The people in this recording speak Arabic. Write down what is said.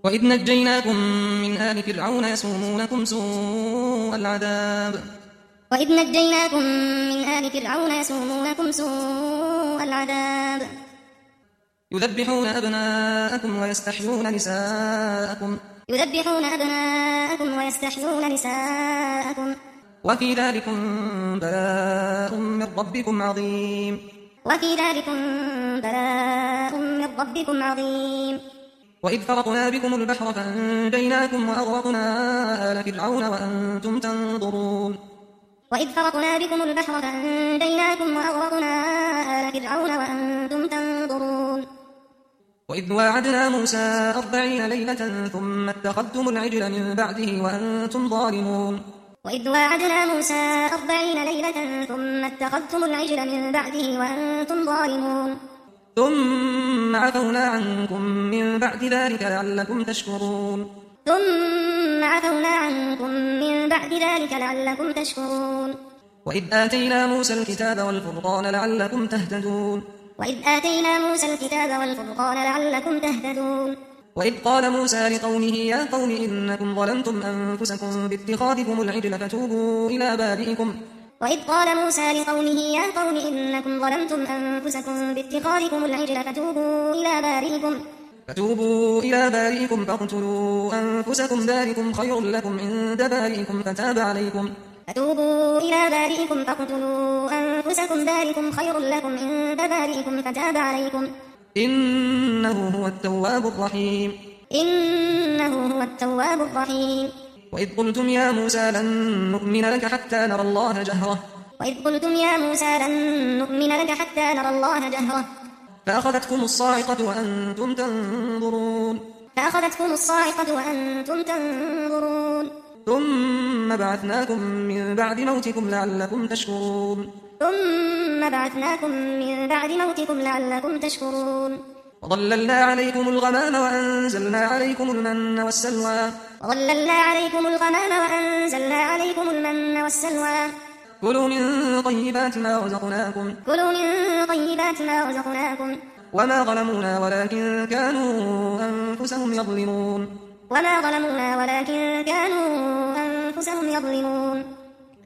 وإذ نجيناكم من آل فرعون يسومونكم سوء العذاب وإذ نجيناكم من آل فرعون يسومونكم سوء العذاب يذبحون أبناءكم ويستحيون نساءكم وفي ذلكم بلاء من ربكم عظيم وإذ فرقنا بكم البحر فأنجيناكم وأغرقنا آل فرعون وأنتم تنظرون وإذ واعدنا موسى 40 ليلة ثم اتخذتم العجل من بعده وأنتم ظالمون ثم عفونا عنكم من بعد ذلك لعلكم تشكرون وإذ آتينا موسى الكتاب والفرقان لعلكم تهتدون وإذ قال موسى لقومه يا قوم إنكم ظلمتم أنفسكم باتخاذكم العجل فتوبوا إلى بارئكم فاقتلوا أنفسكم ذلكم خير لكم عند بارئكم فتاب عليكم إنه هو التواب الرحيم وإذ قلتم يا موسى لن نؤمن لك حتى نرى الله جهرة فأخذتكم الصاعقة وأنتم تنظرون ثم بعثناكم من بعد موتكم لعلكم تشكرون وظللنا عليكم الغمام وأنزلنا عليكم المن والسلوى كلوا من طيبات ما رزقناكم وما ظلمونا ولكن كانوا أنفسهم يظلمون